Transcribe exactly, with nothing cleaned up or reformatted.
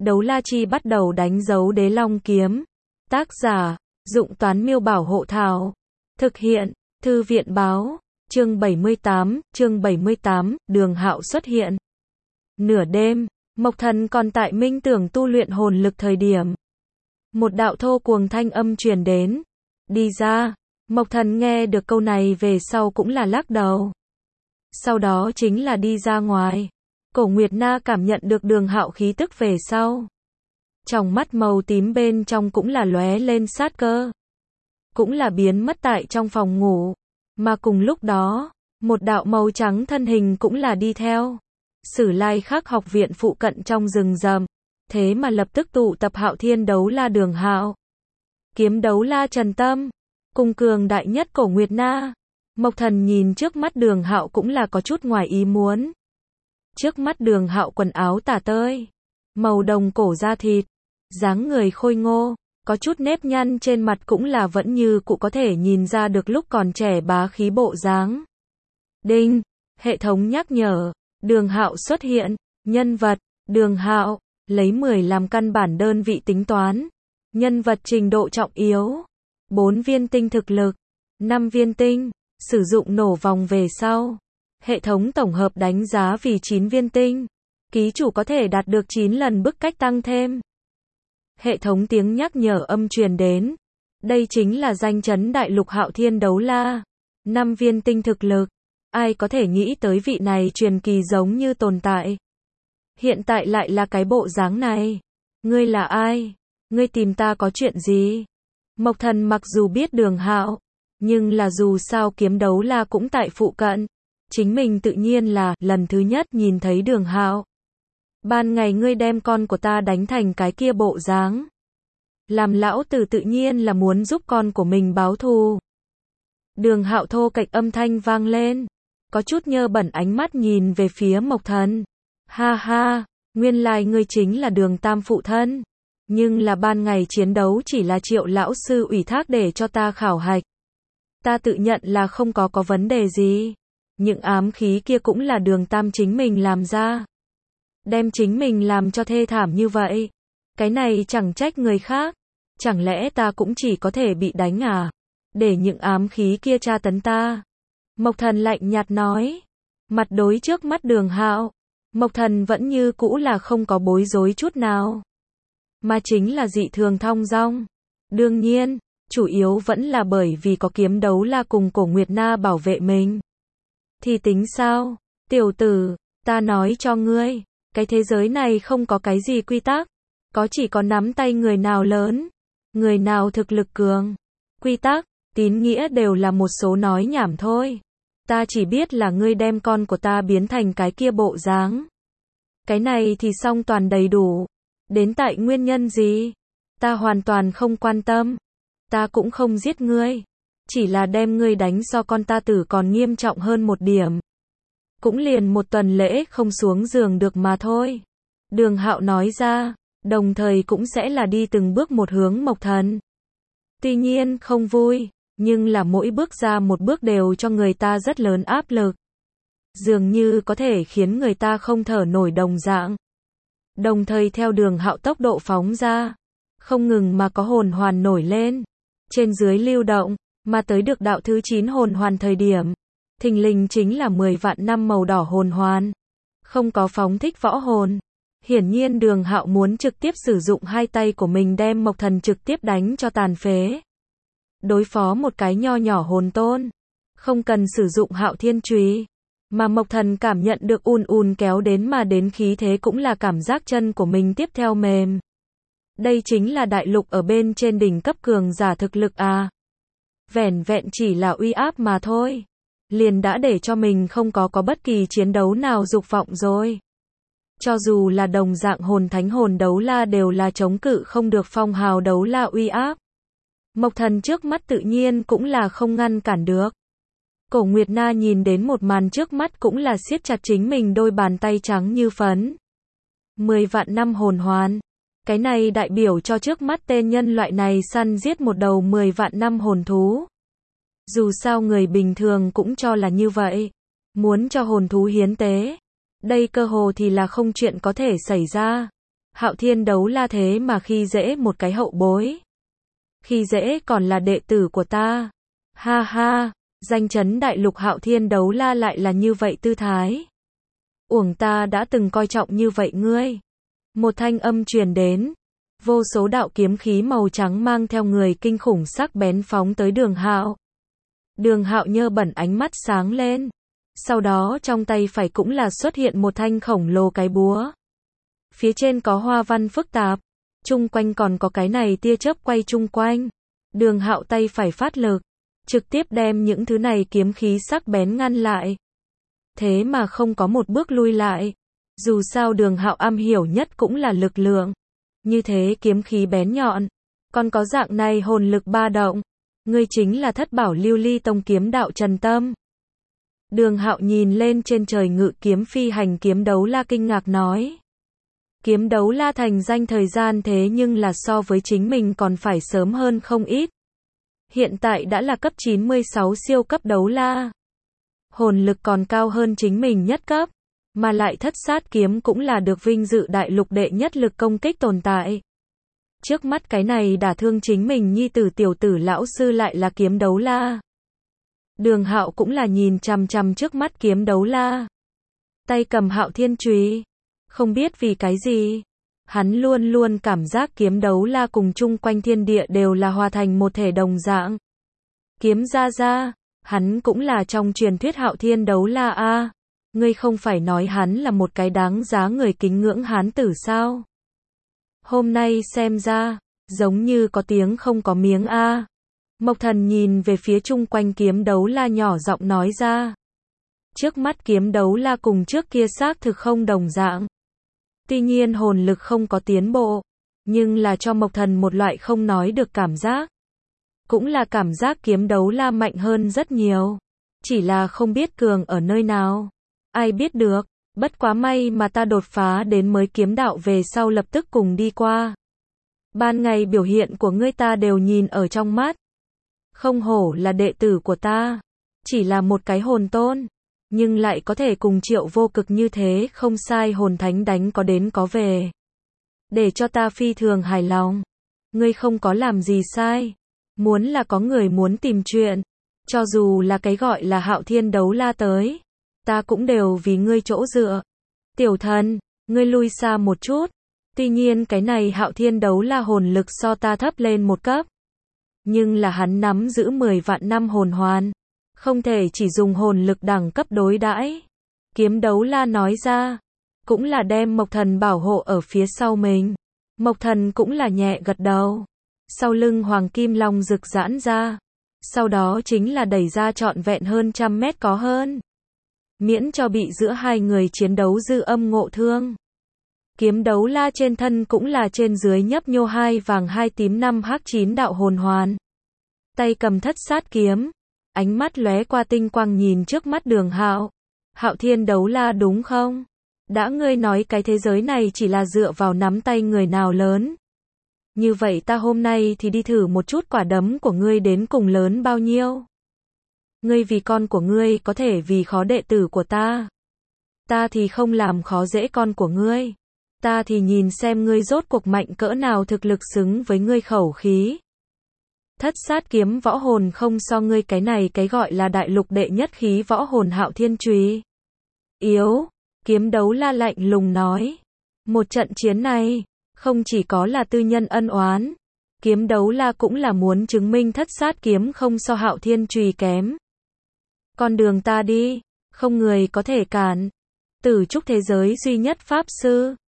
Đấu la chi bắt đầu đánh dấu đế long kiếm. Tác giả, Dụng Toán Miêu Bảo Hộ Thảo. Thực hiện, Thư viện Báo. Chương bảy mươi tám, chương bảy mươi tám, Đường Hạo xuất hiện. Nửa đêm, Mộc Thần còn tại minh tưởng tu luyện hồn lực thời điểm. Một đạo thô cuồng thanh âm truyền đến. Đi ra. Mộc Thần nghe được câu này về sau cũng là lắc đầu. Sau đó chính là đi ra ngoài. Cổ Nguyệt Na cảm nhận được Đường Hạo khí tức về sau. Trong mắt màu tím bên trong cũng là lóe lên sát cơ. Cũng là biến mất tại trong phòng ngủ. Mà cùng lúc đó, một đạo màu trắng thân hình cũng là đi theo. Sử Lai Khắc học viện phụ cận trong rừng rậm. Thế mà lập tức tụ tập Hạo Thiên đấu la Đường Hạo. Kiếm đấu la Trần Tâm. Cùng cường đại nhất Cổ Nguyệt Na. Mộc Thần nhìn trước mắt Đường Hạo cũng là có chút ngoài ý muốn. Trước mắt Đường Hạo quần áo tả tơi. Màu đồng cổ da thịt. Dáng người khôi ngô. Có chút nếp nhăn trên mặt cũng là vẫn như cụ có thể nhìn ra được lúc còn trẻ bá khí bộ dáng. Đinh. Hệ thống nhắc nhở. Đường Hạo xuất hiện. Nhân vật. Đường Hạo. Lấy mười làm căn bản đơn vị tính toán. Nhân vật trình độ trọng yếu. bốn viên tinh thực lực. năm viên tinh. Sử dụng nổ vòng về sau. Hệ thống tổng hợp đánh giá vì chín viên tinh. Ký chủ có thể đạt được chín lần bức cách tăng thêm. Hệ thống tiếng nhắc nhở âm truyền đến. Đây chính là danh chấn đại lục Hạo Thiên đấu la. năm viên tinh thực lực. Ai có thể nghĩ tới vị này truyền kỳ giống như tồn tại. Hiện tại lại là cái bộ dáng này. Ngươi là ai? Ngươi tìm ta có chuyện gì? Mộc Thần mặc dù biết Đường Hạo, nhưng là dù sao kiếm đấu la cũng tại phụ cận. Chính mình tự nhiên là lần thứ nhất nhìn thấy Đường Hạo. Ban ngày ngươi đem con của ta đánh thành cái kia bộ dáng. Làm lão tử tự nhiên là muốn giúp con của mình báo thù. Đường Hạo thô kệch âm thanh vang lên. Có chút nhơ bẩn ánh mắt nhìn về phía Mộc Thần. Ha ha, nguyên lai ngươi chính là Đường Tam phụ thân. Nhưng là ban ngày chiến đấu chỉ là Triệu lão sư ủy thác để cho ta khảo hạch. Ta tự nhận là không có có vấn đề gì. Những ám khí kia cũng là Đường Tam chính mình làm ra. Đem chính mình làm cho thê thảm như vậy. Cái này chẳng trách người khác. Chẳng lẽ ta cũng chỉ có thể bị đánh à? Để những ám khí kia tra tấn ta. Mộc Thần lạnh nhạt nói. Mặt đối trước mắt Đường Hạo. Mộc Thần vẫn như cũ là không có bối rối chút nào. Mà chính là dị thường thong dong. Đương nhiên, chủ yếu vẫn là bởi vì có kiếm đấu la cùng Cổ Nguyệt Na bảo vệ mình. Thì tính sao? Tiểu tử, ta nói cho ngươi. Cái thế giới này không có cái gì quy tắc. Có chỉ có nắm tay người nào lớn. Người nào thực lực cường. Quy tắc, tín nghĩa đều là một số nói nhảm thôi. Ta chỉ biết là ngươi đem con của ta biến thành cái kia bộ dáng. Cái này thì xong toàn đầy đủ. Đến tại nguyên nhân gì? Ta hoàn toàn không quan tâm. Ta cũng không giết ngươi. Chỉ là đem ngươi đánh so con ta tử còn nghiêm trọng hơn một điểm. Cũng liền một tuần lễ không xuống giường được mà thôi. Đường Hạo nói ra, đồng thời cũng sẽ là đi từng bước một hướng Mộc Thần. Tuy nhiên không vui, nhưng là mỗi bước ra một bước đều cho người ta rất lớn áp lực. Dường như có thể khiến người ta không thở nổi đồng dạng. Đồng thời theo Đường Hạo tốc độ phóng ra, không ngừng mà có hồn hoàn nổi lên. Trên dưới lưu động, mà tới được đạo thứ chín hồn hoàn thời điểm. Thình lình chính là mười vạn năm màu đỏ hồn hoàn. Không có phóng thích võ hồn. Hiển nhiên Đường Hạo muốn trực tiếp sử dụng hai tay của mình đem Mộc Thần trực tiếp đánh cho tàn phế. Đối phó một cái nho nhỏ hồn tôn. Không cần sử dụng Hạo Thiên Chùy. Mà Mộc Thần cảm nhận được ùn ùn kéo đến mà đến khí thế cũng là cảm giác chân của mình tiếp theo mềm. Đây chính là đại lục ở bên trên đỉnh cấp cường giả thực lực à. Vẻn vẹn chỉ là uy áp mà thôi. Liền đã để cho mình không có có bất kỳ chiến đấu nào dục vọng rồi. Cho dù là đồng dạng hồn thánh hồn đấu la đều là chống cự không được phong hào đấu la uy áp. Mộc Thần trước mắt tự nhiên cũng là không ngăn cản được. Cổ Nguyệt Na nhìn đến một màn trước mắt cũng là siết chặt chính mình đôi bàn tay trắng như phấn. Mười vạn năm hồn hoàn. Cái này đại biểu cho trước mắt tên nhân loại này săn giết một đầu mười vạn năm hồn thú. Dù sao người bình thường cũng cho là như vậy. Muốn cho hồn thú hiến tế. Đây cơ hồ thì là không chuyện có thể xảy ra. Hạo Thiên Đấu La thế mà khi dễ một cái hậu bối. Khi dễ còn là đệ tử của ta. Ha ha, danh chấn đại lục Hạo Thiên Đấu La lại là như vậy tư thái. Uổng ta đã từng coi trọng như vậy ngươi. Một thanh âm truyền đến. Vô số đạo kiếm khí màu trắng mang theo người kinh khủng sắc bén phóng tới Đường Hạo. Đường Hạo nhơ bẩn ánh mắt sáng lên. Sau đó trong tay phải cũng là xuất hiện một thanh khổng lồ cái búa. Phía trên có hoa văn phức tạp. Chung quanh còn có cái này tia chớp quay chung quanh. Đường Hạo tay phải phát lực. Trực tiếp đem những thứ này kiếm khí sắc bén ngăn lại. Thế mà không có một bước lui lại. Dù sao Đường Hạo am hiểu nhất cũng là lực lượng. Như thế kiếm khí bén nhọn. Còn có dạng này hồn lực ba động. Ngươi chính là thất bảo lưu ly tông kiếm đạo Trần Tâm. Đường Hạo nhìn lên trên trời ngự kiếm phi hành kiếm đấu la kinh ngạc nói. Kiếm đấu la thành danh thời gian thế nhưng là so với chính mình còn phải sớm hơn không ít. Hiện tại đã là cấp chín mươi sáu siêu cấp đấu la. Hồn lực còn cao hơn chính mình nhất cấp. Mà lại thất sát kiếm cũng là được vinh dự đại lục đệ nhất lực công kích tồn tại. Trước mắt cái này đả thương chính mình nhi tử tiểu tử lão sư lại là kiếm đấu la. Đường Hạo cũng là nhìn chằm chằm trước mắt kiếm đấu la. Tay cầm Hạo Thiên chùy. Không biết vì cái gì. Hắn luôn luôn cảm giác kiếm đấu la cùng chung quanh thiên địa đều là hòa thành một thể đồng dạng. Kiếm ra ra. Hắn cũng là trong truyền thuyết Hạo Thiên đấu la a. Ngươi không phải nói hắn là một cái đáng giá người kính ngưỡng hán tử sao? Hôm nay xem ra, giống như có tiếng không có miếng a. Mộc Thần nhìn về phía chung quanh kiếm đấu la nhỏ giọng nói ra. Trước mắt kiếm đấu la cùng trước kia xác thực không đồng dạng. Tuy nhiên hồn lực không có tiến bộ, nhưng là cho Mộc Thần một loại không nói được cảm giác. Cũng là cảm giác kiếm đấu la mạnh hơn rất nhiều. Chỉ là không biết cường ở nơi nào. Ai biết được, bất quá may mà ta đột phá đến mới kiếm đạo về sau lập tức cùng đi qua. Ban ngày biểu hiện của ngươi ta đều nhìn ở trong mắt. Không hổ là đệ tử của ta. Chỉ là một cái hồn tôn. Nhưng lại có thể cùng Triệu Vô Cực như thế không sai hồn thánh đánh có đến có về. Để cho ta phi thường hài lòng. Ngươi không có làm gì sai. Muốn là có người muốn tìm chuyện. Cho dù là cái gọi là Hạo Thiên đấu la tới. Ta cũng đều vì ngươi chỗ dựa. Tiểu thần, ngươi lui xa một chút. Tuy nhiên cái này Hạo Thiên đấu la hồn lực so ta thấp lên một cấp. Nhưng là hắn nắm giữ mười vạn năm hồn hoàn. Không thể chỉ dùng hồn lực đẳng cấp đối đãi. Kiếm đấu la nói ra. Cũng là đem Mộc Thần bảo hộ ở phía sau mình. Mộc Thần cũng là nhẹ gật đầu. Sau lưng Hoàng Kim Long rực giãn ra. Sau đó chính là đẩy ra trọn vẹn hơn trăm mét có hơn. Miễn cho bị giữa hai người chiến đấu dư âm ngộ thương. Kiếm đấu la trên thân cũng là trên dưới nhấp nhô hai vàng hai tím năm hắc chín đạo hồn hoàn. Tay cầm thất sát kiếm. Ánh mắt lóe qua tinh quang nhìn trước mắt Đường Hạo. Hạo Thiên đấu la đúng không? Đã ngươi nói cái thế giới này chỉ là dựa vào nắm tay người nào lớn. Như vậy ta hôm nay thì đi thử một chút quả đấm của ngươi đến cùng lớn bao nhiêu. Ngươi vì con của ngươi có thể vì khó đệ tử của ta. Ta thì không làm khó dễ con của ngươi. Ta thì nhìn xem ngươi rốt cuộc mạnh cỡ nào thực lực xứng với ngươi khẩu khí. Thất sát kiếm võ hồn không so ngươi cái này cái gọi là đại lục đệ nhất khí võ hồn Hạo Thiên chùy. Yếu, kiếm đấu la lạnh lùng nói. Một trận chiến này, không chỉ có là tư nhân ân oán. Kiếm đấu la cũng là muốn chứng minh thất sát kiếm không so Hạo Thiên chùy kém. Con đường ta đi, không người có thể cản. Tử trúc thế giới duy nhất pháp sư.